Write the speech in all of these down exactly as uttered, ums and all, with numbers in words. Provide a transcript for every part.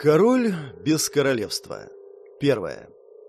Король без королевства. Первое.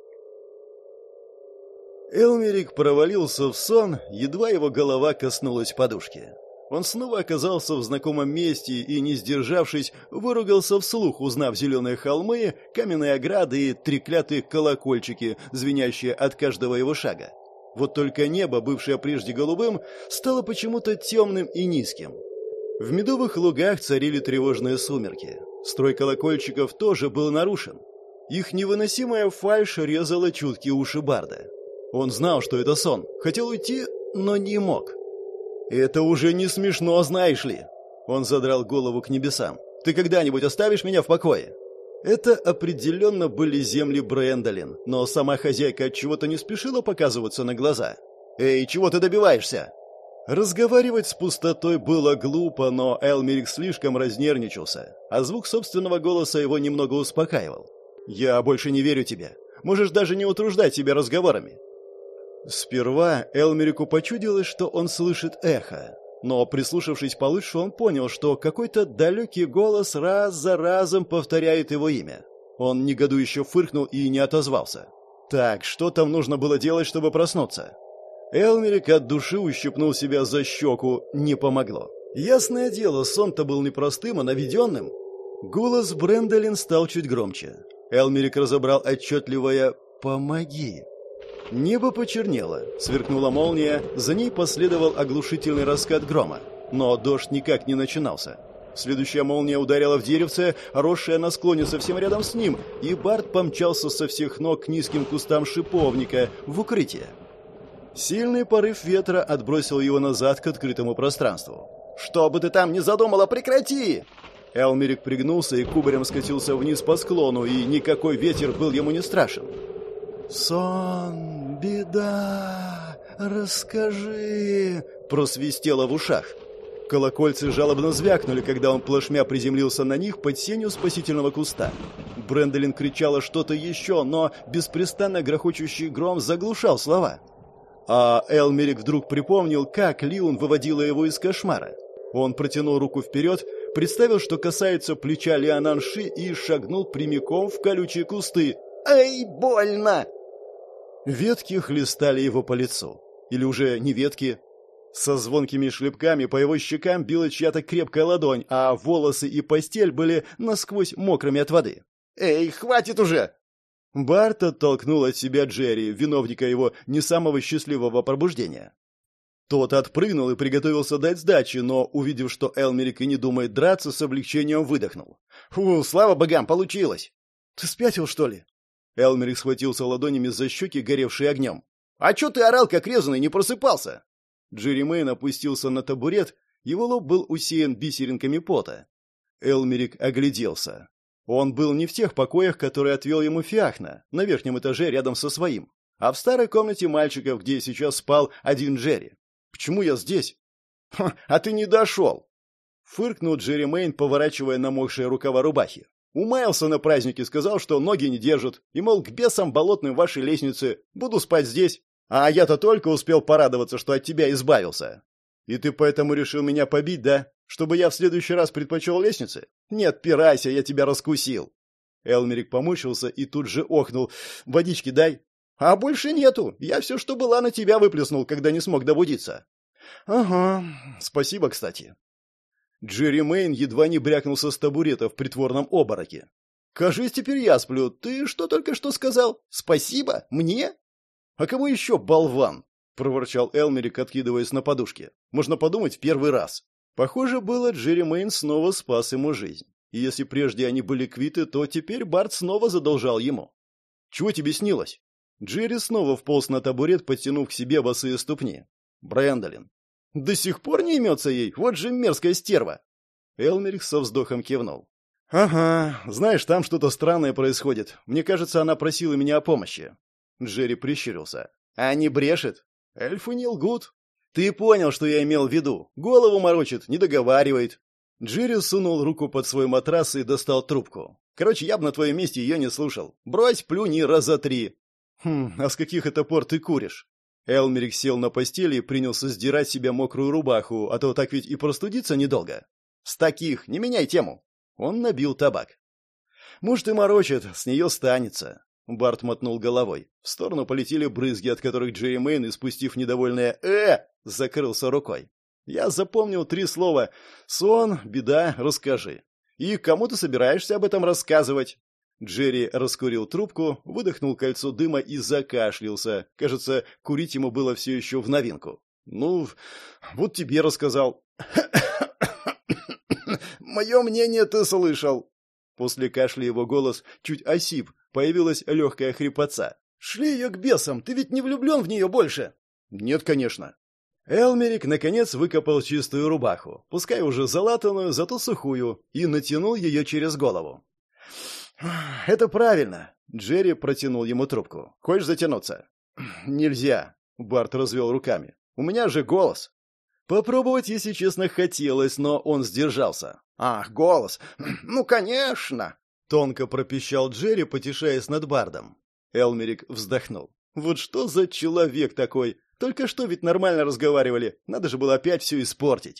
Элмерик провалился в сон, едва его голова коснулась подушки. Он снова оказался в знакомом месте и, не сдержавшись, выругался вслух, узнав зеленые холмы, каменные ограды и треклятые колокольчики, звенящие от каждого его шага. Вот только небо, бывшее прежде голубым, стало почему-то темным и низким. В медовых лугах царили тревожные сумерки. Строй колокольчиков тоже был нарушен. Их невыносимая фальшь резала чуткие уши Барда. Он знал, что это сон, хотел уйти, но не мог. «Это уже не смешно, знаешь ли!» Он задрал голову к небесам. «Ты когда-нибудь оставишь меня в покое?» Это определенно были земли Брэндолин, но сама хозяйка от чего-то не спешила показываться на глаза. «Эй, чего ты добиваешься?» Разговаривать с пустотой было глупо, но Элмерик слишком разнервничался, а звук собственного голоса его немного успокаивал. «Я больше не верю тебе. Можешь даже не утруждать себя разговорами». Сперва Элмерику почудилось, что он слышит эхо, но, прислушавшись получше, он понял, что какой-то далекий голос раз за разом повторяет его имя. Он негодующе фыркнул и не отозвался. «Так, что там нужно было делать, чтобы проснуться?» Элмерик от души ущипнул себя за щеку, не помогло. Ясное дело, сон-то был непростым, а наведенным. Голос Брэндолин стал чуть громче. Элмерик разобрал отчетливое «помоги». Небо почернело, сверкнула молния, за ней последовал оглушительный раскат грома. Но дождь никак не начинался. Следующая молния ударила в деревце, росшее на склоне совсем рядом с ним, и Барт помчался со всех ног к низким кустам шиповника в укрытие. Сильный порыв ветра отбросил его назад к открытому пространству. «Что бы ты там ни задумала, прекрати!» Элмерик пригнулся и кубарем скатился вниз по склону, и никакой ветер был ему не страшен. «Сон, беда, расскажи!» просвистело в ушах. Колокольцы жалобно звякнули, когда он плашмя приземлился на них под сенью спасительного куста. Брэндолин кричала что-то еще, но беспрестанно грохочущий гром заглушал слова. А Элмерик вдруг припомнил, как Лиун выводила его из кошмара. Он протянул руку вперед, представил, что касается плеча Лиананши, и шагнул прямиком в колючие кусты. «Эй, больно!» Ветки хлестали его по лицу. Или уже не ветки. Со звонкими шлепками по его щекам била чья-то крепкая ладонь, а волосы и постель были насквозь мокрыми от воды. «Эй, хватит уже!» Барт оттолкнул от себя Джерри, виновника его не самого счастливого пробуждения. Тот отпрыгнул и приготовился дать сдачи, но, увидев, что Элмерик и не думает драться, с облегчением выдохнул. «Фу, слава богам, получилось!» «Ты спятил, что ли?» Элмерик схватился ладонями за щеки, горевшие огнем. «А чё ты орал, как резаный, не просыпался?» Джерри Мэйн опустился на табурет, его лоб был усеян бисеринками пота. Элмерик огляделся. Он был не в тех покоях, которые отвел ему Фиахна, на верхнем этаже рядом со своим, а в старой комнате мальчиков, где сейчас спал один Джерри. «Почему я здесь?» «Ха, а ты не дошел!» Фыркнул Джерри Мэйн, поворачивая намокшие рукава рубахи. «Умаялся на празднике, сказал, что ноги не держат, и, мол, к бесам болотным вашей лестнице, буду спать здесь. А я-то только успел порадоваться, что от тебя избавился. И ты поэтому решил меня побить, да? Чтобы я в следующий раз предпочел лестнице? Нет, пирайся, я тебя раскусил». Элмерик помучился и тут же охнул. «Водички дай». «А больше нету. Я все, что была, на тебя выплеснул, когда не смог добудиться». «Ага. Спасибо, кстати». Джерри Мэйн едва не брякнулся с табурета в притворном обмороке. «Кажись, теперь я сплю. Ты что только что сказал? Спасибо? Мне?» «А кому еще, болван?» — проворчал Элмерик, откидываясь на подушке. «Можно подумать, в первый раз». Похоже было, Джерри Мэйн снова спас ему жизнь. И если прежде они были квиты, то теперь Барт снова задолжал ему. «Чего тебе снилось?» Джерри снова вполз на табурет, подтянув к себе босые ступни. «Брэндолин». «До сих пор не имется ей? Вот же мерзкая стерва!» Элмерик со вздохом кивнул. «Ага, знаешь, там что-то странное происходит. Мне кажется, она просила меня о помощи». Джерри прищурился. «А не брешет? Эльфы не лгут. Ты понял, что я имел в виду. Голову морочит, не договаривает». Джерри сунул руку под свой матрас и достал трубку. «Короче, я бы на твоем месте ее не слушал. Брось, плюни раза три». «Хм, а с каких это пор ты куришь?» Элмерик сел на постели и принялся сдирать с себя мокрую рубаху, а то так ведь и простудиться недолго. «С таких, не меняй тему!» Он набил табак. Может, и морочит, с нее станется. Барт мотнул головой. В сторону полетели брызги, от которых Джерри Мэйн, испустив недовольное «э», закрылся рукой. Я запомнил три слова: сон, беда, расскажи. И кому ты собираешься об этом рассказывать? Джерри раскурил трубку, выдохнул кольцо дыма и закашлялся. Кажется, курить ему было все еще в новинку. Ну, вот тебе рассказал. Мое мнение ты слышал. После кашля его голос чуть осип, появилась легкая хрипотца. «Шли ее к бесам, ты ведь не влюблен в нее больше?» «Нет, конечно». Элмерик, наконец, выкопал чистую рубаху, пускай уже залатанную, зато сухую, и натянул ее через голову. «Это правильно», — Джерри протянул ему трубку. «Хочешь затянуться?» «Нельзя», — Барт развел руками. «У меня же голос». Попробовать, если честно, хотелось, но он сдержался. «Ах, голос! Ну, конечно!» — тонко пропищал Джерри, потешаясь над Бардом. Элмерик вздохнул. «Вот что за человек такой? Только что ведь нормально разговаривали. Надо же было опять все испортить».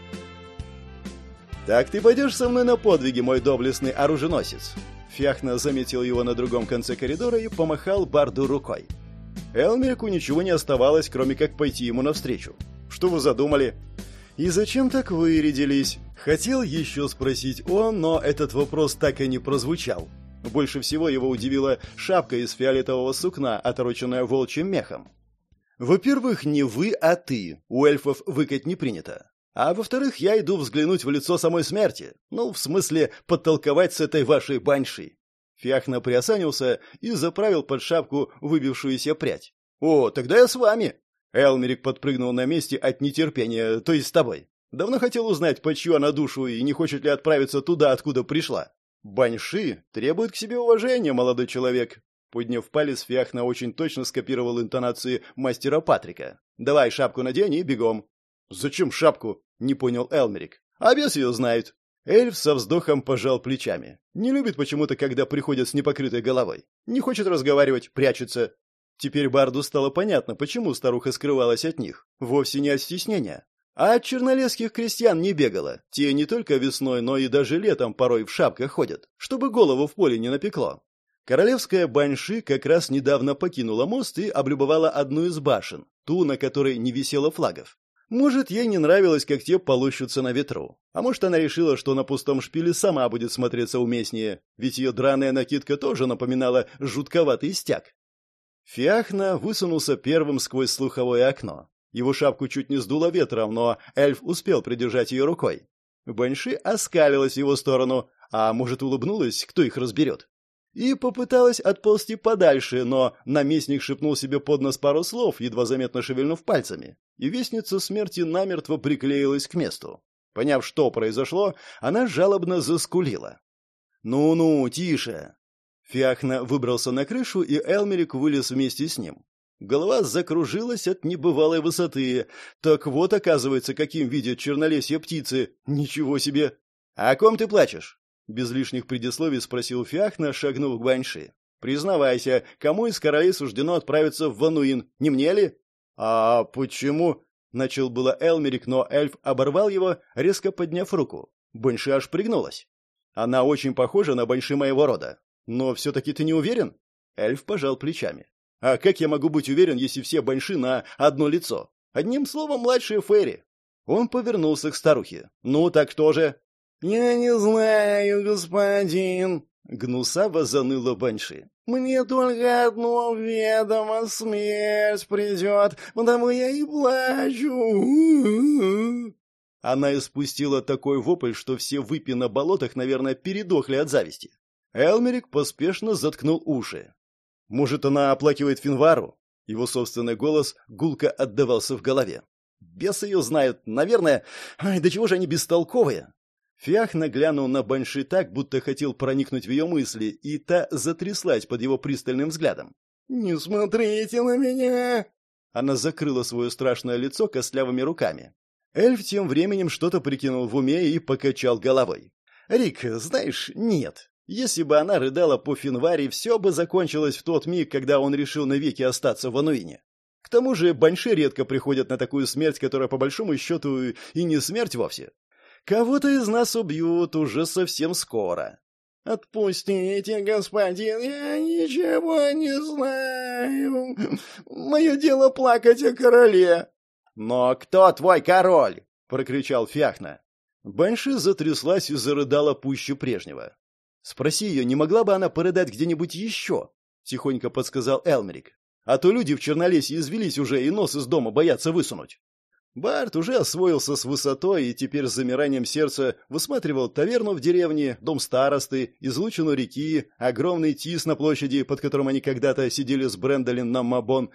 «Так ты пойдешь со мной на подвиги, мой доблестный оруженосец?» Фяхна заметил его на другом конце коридора и помахал Барду рукой. Элмерику ничего не оставалось, кроме как пойти ему навстречу. «Что вы задумали?» «И зачем так вырядились?» Хотел еще спросить он, но этот вопрос так и не прозвучал. Больше всего его удивила шапка из фиолетового сукна, отороченная волчьим мехом. «Во-первых, не вы, а ты. У эльфов выкать не принято. А во-вторых, я иду взглянуть в лицо самой смерти. Ну, в смысле, подтолковать с этой вашей баньшей». Фяхна приосанился и заправил под шапку выбившуюся прядь. «О, тогда я с вами!» Элмерик подпрыгнул на месте от нетерпения, то есть с тобой. Давно хотел узнать, по чью она душу и не хочет ли отправиться туда, откуда пришла. Баньши требует к себе уважения, молодой человек. Подняв палец, Фяхна очень точно скопировал интонации мастера Патрика. «Давай шапку надень и бегом». «Зачем шапку?» — не понял Элмерик. «А бес ее знает». Эльф со вздохом пожал плечами. Не любит почему-то, когда приходят с непокрытой головой. Не хочет разговаривать, прячется. Теперь Барду стало понятно, почему старуха скрывалась от них. Вовсе не от стеснения. А от чернолесских крестьян не бегала. Те не только весной, но и даже летом порой в шапках ходят, чтобы голову в поле не напекло. Королевская баньши как раз недавно покинула мост и облюбовала одну из башен, ту, на которой не висело флагов. Может, ей не нравилось, как те полощутся на ветру. А может, она решила, что на пустом шпиле сама будет смотреться уместнее, ведь ее драная накидка тоже напоминала жутковатый стяг. Фяхна высунулся первым сквозь слуховое окно. Его шапку чуть не сдуло ветром, но эльф успел придержать ее рукой. Баньши оскалилась в его сторону, а может, улыбнулась, кто их разберет. И попыталась отползти подальше, но наместник шепнул себе под нос пару слов, едва заметно шевельнув пальцами, и вестница смерти намертво приклеилась к месту. Поняв, что произошло, она жалобно заскулила. «Ну-ну, тише!» Фяхна выбрался на крышу, и Элмерик вылез вместе с ним. Голова закружилась от небывалой высоты. Так вот, оказывается, каким видят чернолесье птицы. Ничего себе! «О ком ты плачешь?» Без лишних предисловий спросил Фяхна, шагнув к баньши. «Признавайся, кому из королей суждено отправиться в Вануин? Не мне ли?» «А почему?» — начал было Элмерик, но эльф оборвал его, резко подняв руку. Баньши аж пригнулась. «Она очень похожа на баньши моего рода. Но все-таки ты не уверен?» Эльф пожал плечами. «А как я могу быть уверен, если все баньши на одно лицо? Одним словом, младшие фейри». Он повернулся к старухе. «Ну, так что же?» «Я не знаю, господин», — гнусаво заныла баньши. «Мне только одно ведомо, смерть придет, потому я и плачу». Она испустила такой вопль, что все выпи на болотах, наверное, передохли от зависти. Элмерик поспешно заткнул уши. «Может, она оплакивает Финвару?» Его собственный голос гулко отдавался в голове. «Бес ее знают, наверное. Ай, да чего же они бестолковые?» Фяхна глянул на баньши так, будто хотел проникнуть в ее мысли, и та затряслась под его пристальным взглядом. «Не смотрите на меня!» Она закрыла свое страшное лицо костлявыми руками. Эльф тем временем что-то прикинул в уме и покачал головой. «Рик, знаешь, нет. Если бы она рыдала по Финваре, все бы закончилось в тот миг, когда он решил навеки остаться в Ануине. К тому же баньши редко приходят на такую смерть, которая по большому счету и не смерть вовсе. Кого-то из нас убьют уже совсем скоро». «Отпустите, господин, я ничего не знаю. Мое дело плакать о короле». «Но кто твой король?» — прокричал Фяхна. Банши затряслась и зарыдала пуще прежнего. «Спроси ее, не могла бы она порыдать где-нибудь еще?» — тихонько подсказал Элмерик. «А то люди в Чернолесье извелись уже и нос из дома боятся высунуть». Барт уже освоился с высотой и теперь с замиранием сердца высматривал таверну в деревне, дом старосты, излучину реки, огромный тис на площади, под которым они когда-то сидели с Брэндолин на Мабон.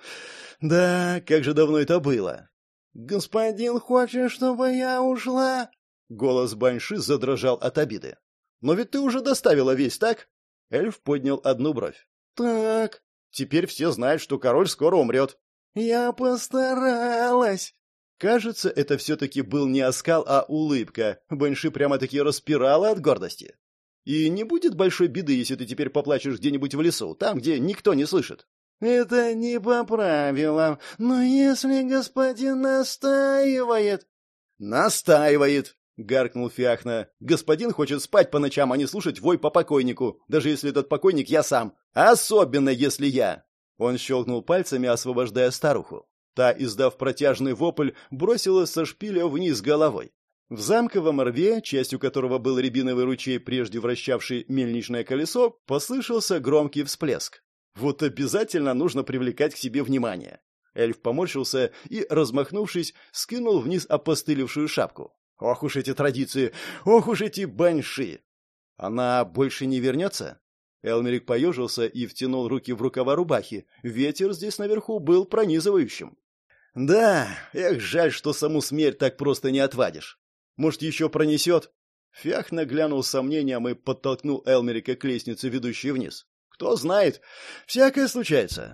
Да, как же давно это было. «Господин хочет, чтобы я ушла?» Голос Банши задрожал от обиды. «Но ведь ты уже доставила весть, так?» Эльф поднял одну бровь. «Так, теперь все знают, что король скоро умрет». «Я постаралась». Кажется, это все-таки был не оскал, а улыбка. Банши прямо-таки распирала от гордости. И не будет большой беды, если ты теперь поплачешь где-нибудь в лесу, там, где никто не слышит. «Это не по правилам, но если господин настаивает...» «Настаивает!» — гаркнул Фяхна. «Господин хочет спать по ночам, а не слушать вой по покойнику, даже если этот покойник я сам. Особенно, если я!» Он щелкнул пальцами, освобождая старуху. Та, издав протяжный вопль, бросилась со шпиля вниз головой. В замковом рве, частью которого был рябиновый ручей, прежде вращавший мельничное колесо, послышался громкий всплеск. Вот обязательно нужно привлекать к себе внимание. Эльф поморщился и, размахнувшись, скинул вниз опостылевшую шапку. Ох уж эти традиции! Ох уж эти баньши! Она больше не вернется? Элмерик поежился и втянул руки в рукава рубахи. Ветер здесь наверху был пронизывающим. Да, эх, жаль, что саму смерть так просто не отвадишь. Может, еще пронесет? Фяхна глянул с сомнением и подтолкнул Элмерика к лестнице, ведущей вниз. Кто знает, всякое случается.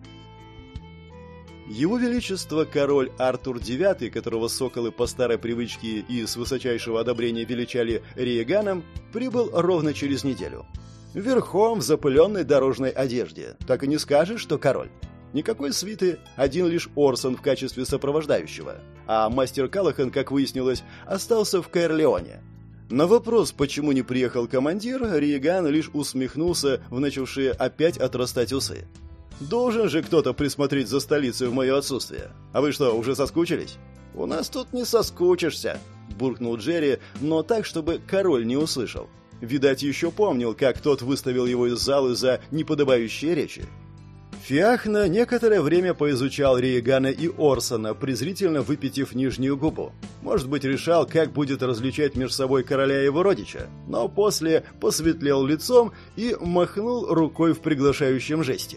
Его Величество король Артур девятый, которого соколы по старой привычке и с высочайшего одобрения величали Риеганом, прибыл ровно через неделю. Верхом в запыленной дорожной одежде. Так и не скажешь, что король. Никакой свиты, один лишь Орсон в качестве сопровождающего. А мастер Калахан, как выяснилось, остался в Каэрлеоне. На вопрос, почему не приехал командир, Риеган лишь усмехнулся в начавшие опять отрастать усы. «Должен же кто-то присмотреть за столицей в мое отсутствие. А вы что, уже соскучились?» «У нас тут не соскучишься», — буркнул Джерри, но так, чтобы король не услышал. Видать, еще помнил, как тот выставил его из зала за неподобающие речи. Фяхна некоторое время поизучал Риегана и Орсона, презрительно выпятив нижнюю губу. Может быть, решал, как будет различать между собой короля и его родича, но после посветлел лицом и махнул рукой в приглашающем жесте.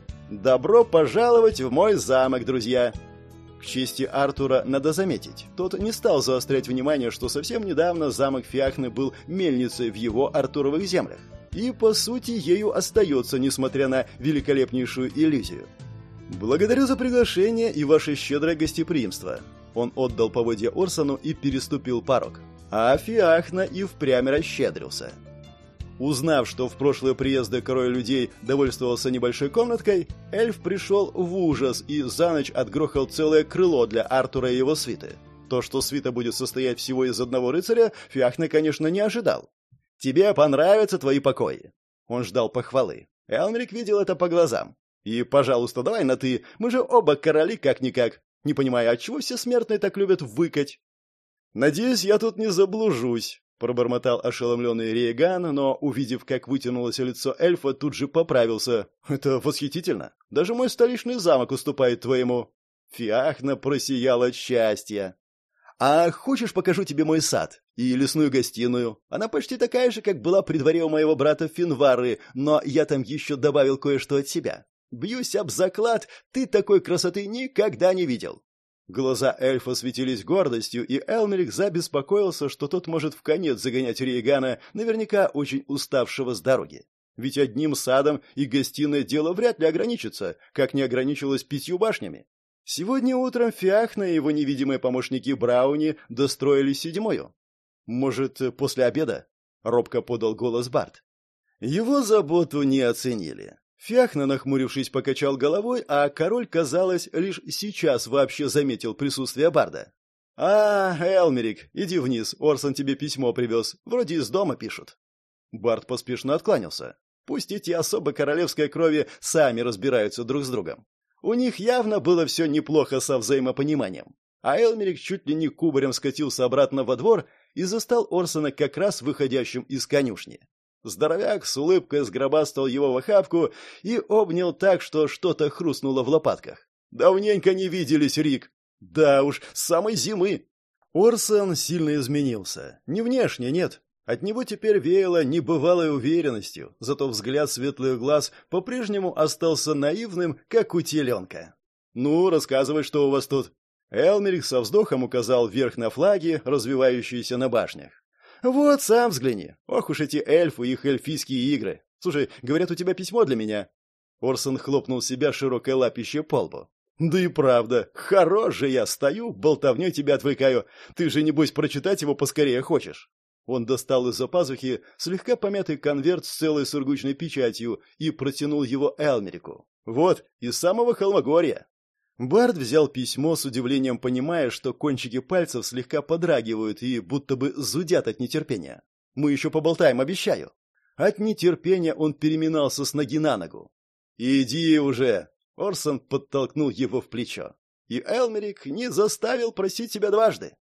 «Добро пожаловать в мой замок, друзья!» К чести Артура надо заметить, тот не стал заострять внимание, что совсем недавно замок Фяхны был мельницей в его артуровых землях. И, по сути, ею остается, несмотря на великолепнейшую иллюзию. «Благодарю за приглашение и ваше щедрое гостеприимство». Он отдал поводья Орсону и переступил порог. А Фяхна и впрямь расщедрился. Узнав, что в прошлые приезды король людей довольствовался небольшой комнаткой, эльф пришел в ужас и за ночь отгрохал целое крыло для Артура и его свиты. То, что свита будет состоять всего из одного рыцаря, Фяхна, конечно, не ожидал. «Тебе понравятся твои покои». Он ждал похвалы. Элмерик видел это по глазам. «И, пожалуйста, давай на «ты», мы же оба короли как-никак. Не понимаю, отчего все смертные так любят выкать?» «Надеюсь, я тут не заблужусь», — пробормотал ошеломленный Риеган, но, увидев, как вытянулось лицо эльфа, тут же поправился. «Это восхитительно. Даже мой столичный замок уступает твоему». Фяхна просиял от счастья. «А хочешь, покажу тебе мой сад и лесную гостиную? Она почти такая же, как была при дворе у моего брата Финвары, но я там еще добавил кое-что от себя. Бьюсь об заклад, ты такой красоты никогда не видел». Глаза эльфа светились гордостью, и Элмерик забеспокоился, что тот может вконец загонять Риегана, наверняка очень уставшего с дороги. Ведь одним садом и гостиной дело вряд ли ограничится, как не ограничилось пятью башнями. Сегодня утром Фяхна и его невидимые помощники Брауни достроили седьмую. «Может, после обеда?» — робко подал голос Барт. Его заботу не оценили. Фяхна, нахмурившись, покачал головой, а король, казалось, лишь сейчас вообще заметил присутствие Барда. «А, Элмерик, иди вниз, Орсон тебе письмо привез. Вроде из дома пишут». Барт поспешно откланялся. Пусть эти особы королевской крови сами разбираются друг с другом. У них явно было все неплохо со взаимопониманием. А Элмерик чуть ли не кубарем скатился обратно во двор и застал Орсона как раз выходящим из конюшни. Здоровяк с улыбкой сгробастал его в охапку и обнял так, что что-то хрустнуло в лопатках. «Давненько не виделись, Рик!» «Да уж, с самой зимы!» Орсон сильно изменился. Не внешне, нет. От него теперь веяло небывалой уверенностью, зато взгляд светлых глаз по-прежнему остался наивным, как у теленка. «Ну, рассказывай, что у вас тут?» Элмерик со вздохом указал вверх на флаги, развивающиеся на башнях. «Вот, сам взгляни. Ох уж эти эльфы и их эльфийские игры. Слушай, говорят, у тебя письмо для меня». Орсон хлопнул себя широкой лапищей по лбу. «Да и правда, хорош же я стою, болтовнёй тебя отвлекаю. Ты же, небось, прочитать его поскорее хочешь». Он достал из-за пазухи слегка помятый конверт с целой сургучной печатью и протянул его Элмерику. «Вот, из самого Холмогорья». Барт взял письмо с удивлением, понимая, что кончики пальцев слегка подрагивают и будто бы зудят от нетерпения. «Мы еще поболтаем, обещаю». От нетерпения он переминался с ноги на ногу. «Иди уже!» Орсон подтолкнул его в плечо. И Элмерик не заставил просить себя дважды.